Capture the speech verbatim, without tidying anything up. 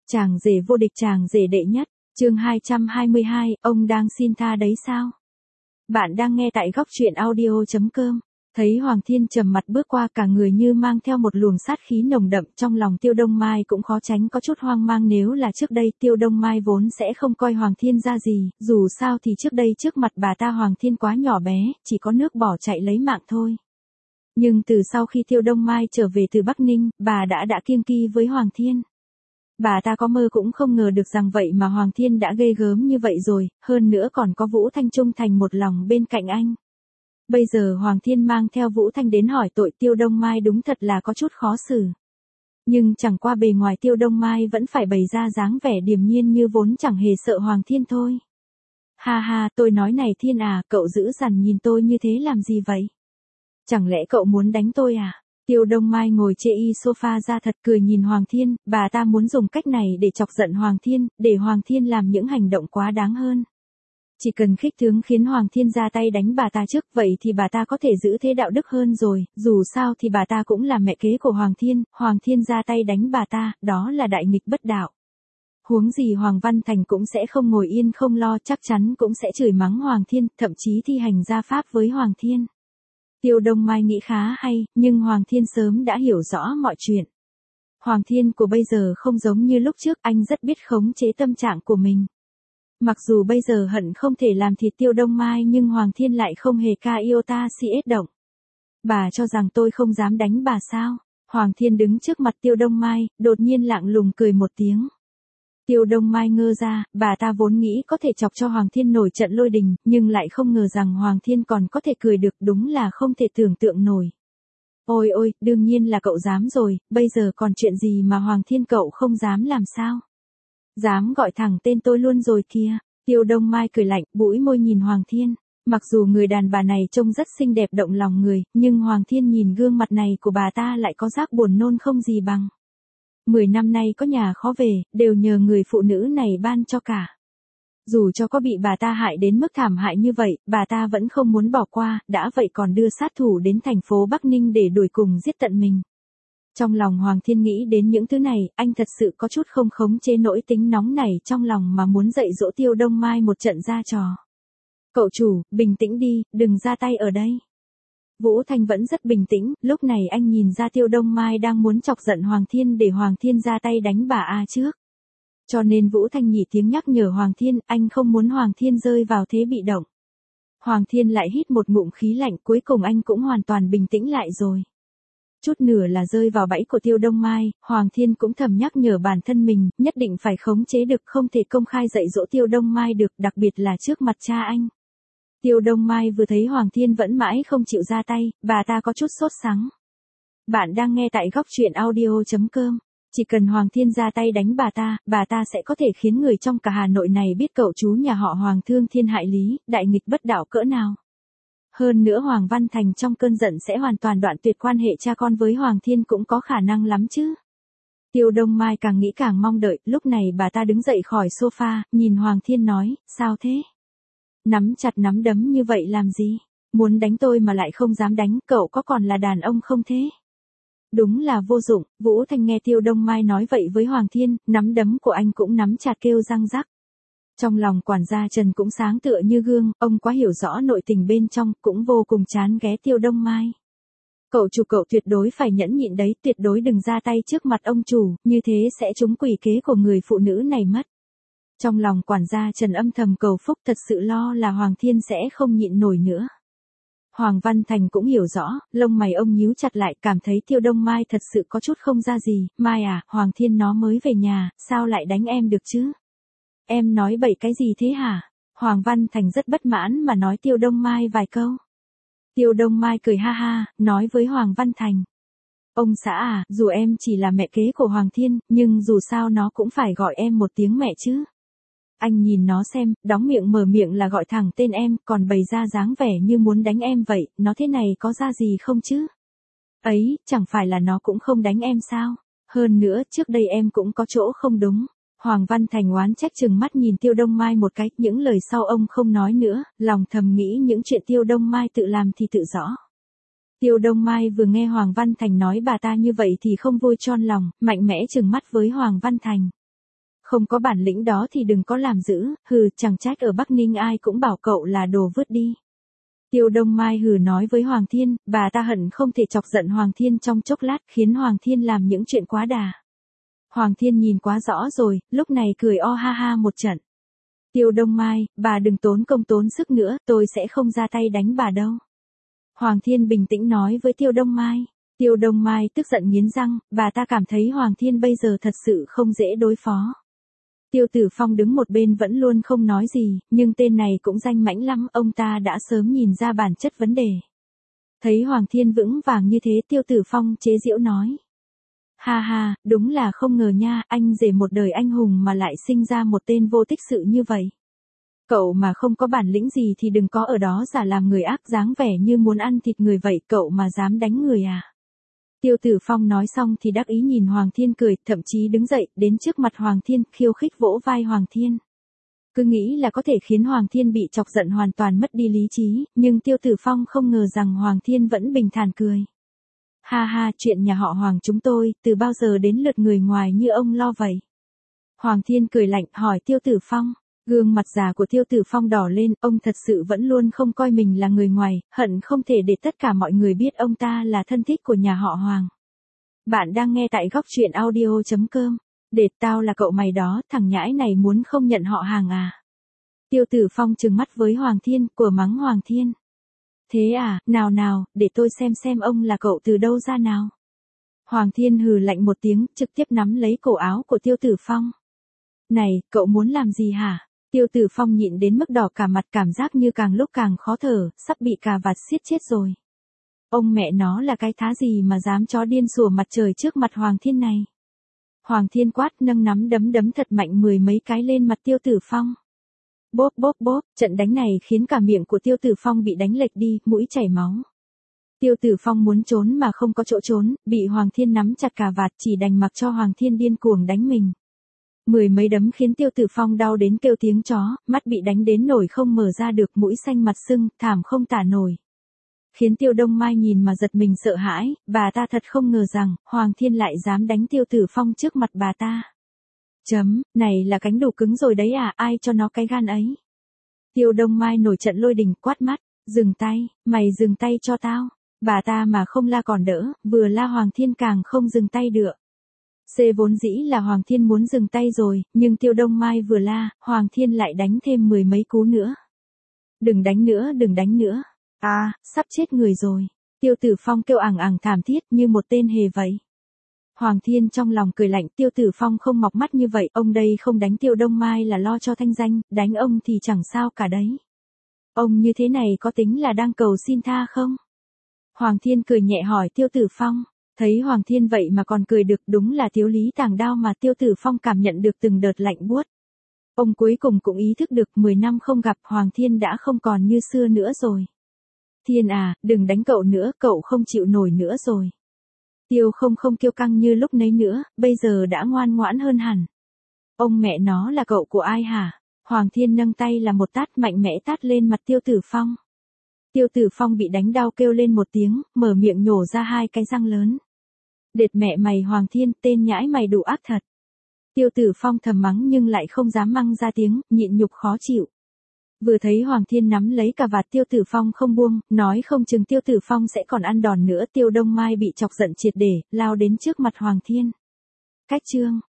Chàng rể vô địch, chàng rể đệ nhất, chương hai trăm hai mươi hai, ông đang xin tha đấy sao? Bạn đang nghe tại góc truyện audio chấm com. Thấy Hoàng Thiên trầm mặt bước qua, cả người như mang theo một luồng sát khí nồng đậm, trong lòng Tiêu Đông Mai cũng khó tránh có chút hoang mang. Nếu là trước đây, Tiêu Đông Mai vốn sẽ không coi Hoàng Thiên ra gì, dù sao thì trước đây trước mặt bà ta Hoàng Thiên quá nhỏ bé, chỉ có nước bỏ chạy lấy mạng thôi. Nhưng từ sau khi Tiêu Đông Mai trở về từ Bắc Ninh, bà đã đã kiêng kỵ với Hoàng Thiên. Bà ta có mơ cũng không ngờ được rằng vậy mà Hoàng Thiên đã ghê gớm như vậy rồi, hơn nữa còn có Vũ Thanh trung thành một lòng bên cạnh anh. Bây giờ Hoàng Thiên mang theo Vũ Thanh đến hỏi tội, Tiêu Đông Mai đúng thật là có chút khó xử. Nhưng chẳng qua bề ngoài Tiêu Đông Mai vẫn phải bày ra dáng vẻ điềm nhiên như vốn chẳng hề sợ Hoàng Thiên thôi. Ha ha, tôi nói này Thiên à, cậu giữ dằn nhìn tôi như thế làm gì vậy? Chẳng lẽ cậu muốn đánh tôi à? Tiêu Đông Mai ngồi chê y sofa ra thật cười nhìn Hoàng Thiên, bà ta muốn dùng cách này để chọc giận Hoàng Thiên, để Hoàng Thiên làm những hành động quá đáng hơn. Chỉ cần khích tướng khiến Hoàng Thiên ra tay đánh bà ta trước, vậy thì bà ta có thể giữ thế đạo đức hơn rồi, dù sao thì bà ta cũng là mẹ kế của Hoàng Thiên, Hoàng Thiên ra tay đánh bà ta, đó là đại nghịch bất đạo. Huống gì Hoàng Văn Thành cũng sẽ không ngồi yên không lo, chắc chắn cũng sẽ chửi mắng Hoàng Thiên, thậm chí thi hành gia pháp với Hoàng Thiên. Tiêu Đông Mai nghĩ khá hay, nhưng Hoàng Thiên sớm đã hiểu rõ mọi chuyện. Hoàng Thiên của bây giờ không giống như lúc trước, anh rất biết khống chế tâm trạng của mình. Mặc dù bây giờ hận không thể làm thịt Tiêu Đông Mai, nhưng Hoàng Thiên lại không hề ca iota si ết động. Bà cho rằng tôi không dám đánh bà sao? Hoàng Thiên đứng trước mặt Tiêu Đông Mai, đột nhiên lạnh lùng cười một tiếng. Tiêu Đông Mai ngơ ra, bà ta vốn nghĩ có thể chọc cho Hoàng Thiên nổi trận lôi đình, nhưng lại không ngờ rằng Hoàng Thiên còn có thể cười được, đúng là không thể tưởng tượng nổi. Ôi ôi, đương nhiên là cậu dám rồi, bây giờ còn chuyện gì mà Hoàng Thiên cậu không dám làm sao? Dám gọi thẳng tên tôi luôn rồi kìa. Tiêu Đông Mai cười lạnh, bũi môi nhìn Hoàng Thiên. Mặc dù người đàn bà này trông rất xinh đẹp động lòng người, nhưng Hoàng Thiên nhìn gương mặt này của bà ta lại có giác buồn nôn không gì bằng. Mười năm nay có nhà khó về, đều nhờ người phụ nữ này ban cho cả. Dù cho có bị bà ta hại đến mức thảm hại như vậy, bà ta vẫn không muốn bỏ qua, đã vậy còn đưa sát thủ đến thành phố Bắc Ninh để đuổi cùng giết tận mình. Trong lòng Hoàng Thiên nghĩ đến những thứ này, anh thật sự có chút không khống chế nỗi tính nóng này trong lòng mà muốn dạy dỗ Tiêu Đông Mai một trận ra trò. Cậu chủ, bình tĩnh đi, đừng ra tay ở đây. Vũ Thanh vẫn rất bình tĩnh, lúc này anh nhìn ra Tiêu Đông Mai đang muốn chọc giận Hoàng Thiên để Hoàng Thiên ra tay đánh bà A trước. Cho nên Vũ Thanh nhỉ tiếng nhắc nhở Hoàng Thiên, anh không muốn Hoàng Thiên rơi vào thế bị động. Hoàng Thiên lại hít một ngụm khí lạnh, cuối cùng anh cũng hoàn toàn bình tĩnh lại rồi. Chút nửa là rơi vào bẫy của Tiêu Đông Mai, Hoàng Thiên cũng thầm nhắc nhở bản thân mình, nhất định phải khống chế được, không thể công khai dạy dỗ Tiêu Đông Mai được, đặc biệt là trước mặt cha anh. Tiêu Đông Mai vừa thấy Hoàng Thiên vẫn mãi không chịu ra tay, bà ta có chút sốt sắng. Bạn đang nghe tại góc truyện audio chấm com. Chỉ cần Hoàng Thiên ra tay đánh bà ta, bà ta sẽ có thể khiến người trong cả Hà Nội này biết cậu chú nhà họ Hoàng thương thiên hại lý, đại nghịch bất đạo cỡ nào. Hơn nữa Hoàng Văn Thành trong cơn giận sẽ hoàn toàn đoạn tuyệt quan hệ cha con với Hoàng Thiên cũng có khả năng lắm chứ. Tiêu Đông Mai càng nghĩ càng mong đợi, lúc này bà ta đứng dậy khỏi sofa, nhìn Hoàng Thiên nói, sao thế? Nắm chặt nắm đấm như vậy làm gì? Muốn đánh tôi mà lại không dám đánh, cậu có còn là đàn ông không thế? Đúng là vô dụng. Vũ Thanh nghe Tiêu Đông Mai nói vậy với Hoàng Thiên, nắm đấm của anh cũng nắm chặt kêu răng rắc. Trong lòng quản gia Trần cũng sáng tựa như gương, ông quá hiểu rõ nội tình bên trong, cũng vô cùng chán ghé Tiêu Đông Mai. Cậu chủ, cậu tuyệt đối phải nhẫn nhịn đấy, tuyệt đối đừng ra tay trước mặt ông chủ, như thế sẽ trúng quỷ kế của người phụ nữ này mất. Trong lòng quản gia Trần âm thầm cầu phúc, thật sự lo là Hoàng Thiên sẽ không nhịn nổi nữa. Hoàng Văn Thành cũng hiểu rõ, lông mày ông nhíu chặt lại, cảm thấy Tiêu Đông Mai thật sự có chút không ra gì. Mai à, Hoàng Thiên nó mới về nhà, sao lại đánh em được chứ? Em nói bậy cái gì thế hả? Hoàng Văn Thành rất bất mãn mà nói Tiêu Đông Mai vài câu. Tiêu Đông Mai cười ha ha, nói với Hoàng Văn Thành. Ông xã à, dù em chỉ là mẹ kế của Hoàng Thiên, nhưng dù sao nó cũng phải gọi em một tiếng mẹ chứ. Anh nhìn nó xem, đóng miệng mở miệng là gọi thẳng tên em, còn bày ra dáng vẻ như muốn đánh em vậy, nó thế này có ra gì không chứ? Ấy, chẳng phải là nó cũng không đánh em sao? Hơn nữa, trước đây em cũng có chỗ không đúng. Hoàng Văn Thành oán trách chừng mắt nhìn Tiêu Đông Mai một cái, những lời sau ông không nói nữa, lòng thầm nghĩ những chuyện Tiêu Đông Mai tự làm thì tự rõ. Tiêu Đông Mai vừa nghe Hoàng Văn Thành nói bà ta như vậy thì không vui tròn lòng, mạnh mẽ chừng mắt với Hoàng Văn Thành. Không có bản lĩnh đó thì đừng có làm dữ, hừ, chẳng trách ở Bắc Ninh ai cũng bảo cậu là đồ vứt đi. Tiêu Đông Mai hừ nói với Hoàng Thiên, bà ta hận không thể chọc giận Hoàng Thiên trong chốc lát khiến Hoàng Thiên làm những chuyện quá đà. Hoàng Thiên nhìn quá rõ rồi, lúc này cười o ha ha một trận. Tiêu Đông Mai, bà đừng tốn công tốn sức nữa, tôi sẽ không ra tay đánh bà đâu. Hoàng Thiên bình tĩnh nói với Tiêu Đông Mai. Tiêu Đông Mai tức giận nghiến răng, bà ta cảm thấy Hoàng Thiên bây giờ thật sự không dễ đối phó. Tiêu Tử Phong đứng một bên vẫn luôn không nói gì, nhưng tên này cũng danh mãnh lắm, ông ta đã sớm nhìn ra bản chất vấn đề. Thấy Hoàng Thiên vững vàng như thế, Tiêu Tử Phong chế giễu nói. Ha ha, đúng là không ngờ nha, anh rể một đời anh hùng mà lại sinh ra một tên vô tích sự như vậy. Cậu mà không có bản lĩnh gì thì đừng có ở đó giả làm người ác, dáng vẻ như muốn ăn thịt người vậy, cậu mà dám đánh người à? Tiêu Tử Phong nói xong thì đắc ý nhìn Hoàng Thiên cười, thậm chí đứng dậy, đến trước mặt Hoàng Thiên, khiêu khích vỗ vai Hoàng Thiên. Cứ nghĩ là có thể khiến Hoàng Thiên bị chọc giận hoàn toàn mất đi lý trí, nhưng Tiêu Tử Phong không ngờ rằng Hoàng Thiên vẫn bình thản cười. Ha ha, chuyện nhà họ Hoàng chúng tôi, từ bao giờ đến lượt người ngoài như ông lo vậy? Hoàng Thiên cười lạnh hỏi Tiêu Tử Phong. Gương mặt già của Tiêu Tử Phong đỏ lên, ông thật sự vẫn luôn không coi mình là người ngoài, hận không thể để tất cả mọi người biết ông ta là thân thích của nhà họ Hoàng. Bạn đang nghe tại góc truyện audio chấm com. Để tao là cậu mày đó, thằng nhãi này muốn không nhận họ Hàng à? Tiêu Tử Phong trừng mắt với Hoàng Thiên, của mắng Hoàng Thiên. Thế à, nào nào, để tôi xem xem ông là cậu từ đâu ra nào. Hoàng Thiên hừ lạnh một tiếng, trực tiếp nắm lấy cổ áo của Tiêu Tử Phong. Này, cậu muốn làm gì hả? Tiêu Tử Phong nhịn đến mức đỏ cả mặt, cảm giác như càng lúc càng khó thở, sắp bị cà vạt siết chết rồi. Ông mẹ nó là cái thá gì mà dám chó điên sủa mặt trời trước mặt Hoàng Thiên này. Hoàng Thiên quát, nâng nắm đấm đấm thật mạnh mười mấy cái lên mặt Tiêu Tử Phong. Bốp bốp bốp, trận đánh này khiến cả miệng của Tiêu Tử Phong bị đánh lệch đi, mũi chảy máu. Tiêu Tử Phong muốn trốn mà không có chỗ trốn, bị Hoàng Thiên nắm chặt cà vạt, chỉ đành mặc cho Hoàng Thiên điên cuồng đánh mình. Mười mấy đấm khiến Tiêu Tử Phong đau đến kêu tiếng chó, mắt bị đánh đến nổi không mở ra được, mũi xanh mặt sưng, thảm không tả nổi. Khiến Tiêu Đông Mai nhìn mà giật mình sợ hãi, bà ta thật không ngờ rằng, Hoàng Thiên lại dám đánh Tiêu Tử Phong trước mặt bà ta. Chấm, này là cánh đủ cứng rồi đấy à, ai cho nó cái gan ấy. Tiêu Đông Mai nổi trận lôi đình, quát mắt, dừng tay, mày dừng tay cho tao. Bà ta mà không la còn đỡ, vừa la Hoàng Thiên càng không dừng tay được. C vốn dĩ là Hoàng Thiên muốn dừng tay rồi, nhưng Tiêu Đông Mai vừa la, Hoàng Thiên lại đánh thêm mười mấy cú nữa. Đừng đánh nữa, đừng đánh nữa. À, sắp chết người rồi. Tiêu Tử Phong kêu ẳng ẳng thảm thiết như một tên hề vậy. Hoàng Thiên trong lòng cười lạnh, Tiêu Tử Phong không mọc mắt như vậy, ông đây không đánh Tiêu Đông Mai là lo cho thanh danh, đánh ông thì chẳng sao cả đấy. Ông như thế này có tính là đang cầu xin tha không? Hoàng Thiên cười nhẹ hỏi Tiêu Tử Phong. Thấy Hoàng Thiên vậy mà còn cười được, đúng là thiếu lý tàng đao mà. Tiêu Tử Phong cảm nhận được từng đợt lạnh buốt. Ông cuối cùng cũng ý thức được mười năm không gặp Hoàng Thiên đã không còn như xưa nữa rồi. Thiên à, đừng đánh cậu nữa, cậu không chịu nổi nữa rồi. Tiêu không không kiêu căng như lúc nấy nữa, bây giờ đã ngoan ngoãn hơn hẳn. Ông mẹ nó là cậu của ai hả? Hoàng Thiên nâng tay là một tát mạnh mẽ tát lên mặt Tiêu Tử Phong. Tiêu Tử Phong bị đánh đau kêu lên một tiếng, mở miệng nhổ ra hai cái răng lớn. Đệt mẹ mày Hoàng Thiên, tên nhãi mày đủ ác thật. Tiêu Tử Phong thầm mắng nhưng lại không dám mắng ra tiếng, nhịn nhục khó chịu. Vừa thấy Hoàng Thiên nắm lấy cà vạt Tiêu Tử Phong không buông, nói không chừng Tiêu Tử Phong sẽ còn ăn đòn nữa. Tiêu Đông Mai bị chọc giận triệt để, lao đến trước mặt Hoàng Thiên. Cách chương